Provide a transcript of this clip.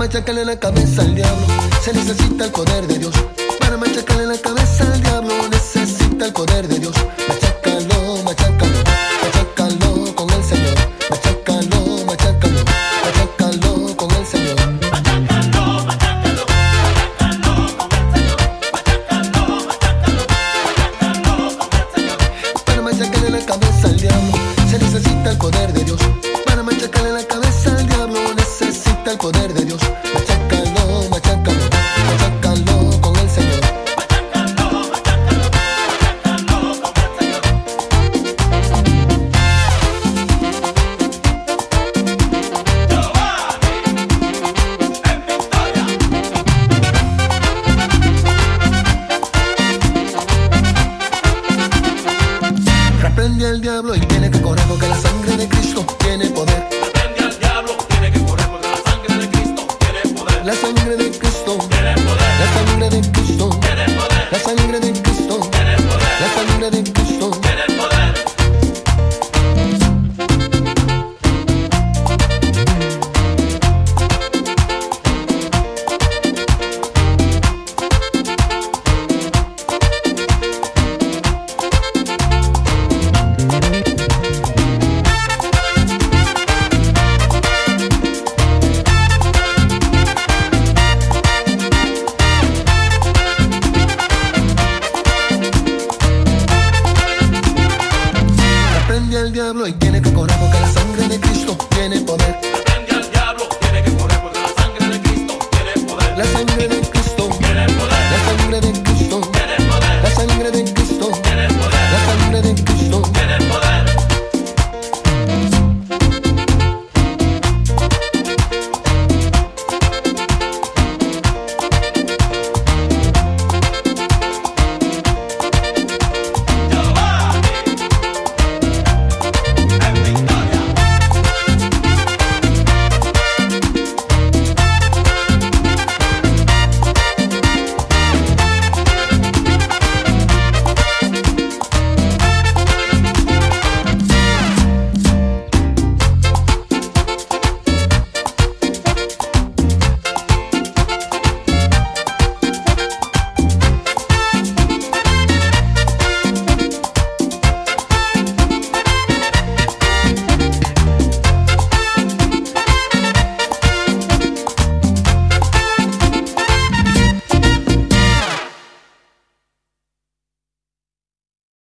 machacarle la cabeza al diablo, se necesita el poder de Dios. Para machacarle la cabeza al diablo, necesita el poder de Dios. Machácalo, machácalo, machácalo con el Señor. Machácalo, machácalo, machácalo con el Señor. Machácalo, machácalo, machácalo con el Señor. Machácalo, machácalo, machácalo con el Señor. Para machacarle la cabeza al diablo, se necesita el poder de Dios. Para machacarle la cabeza al diablo, necesita el poder de Dios.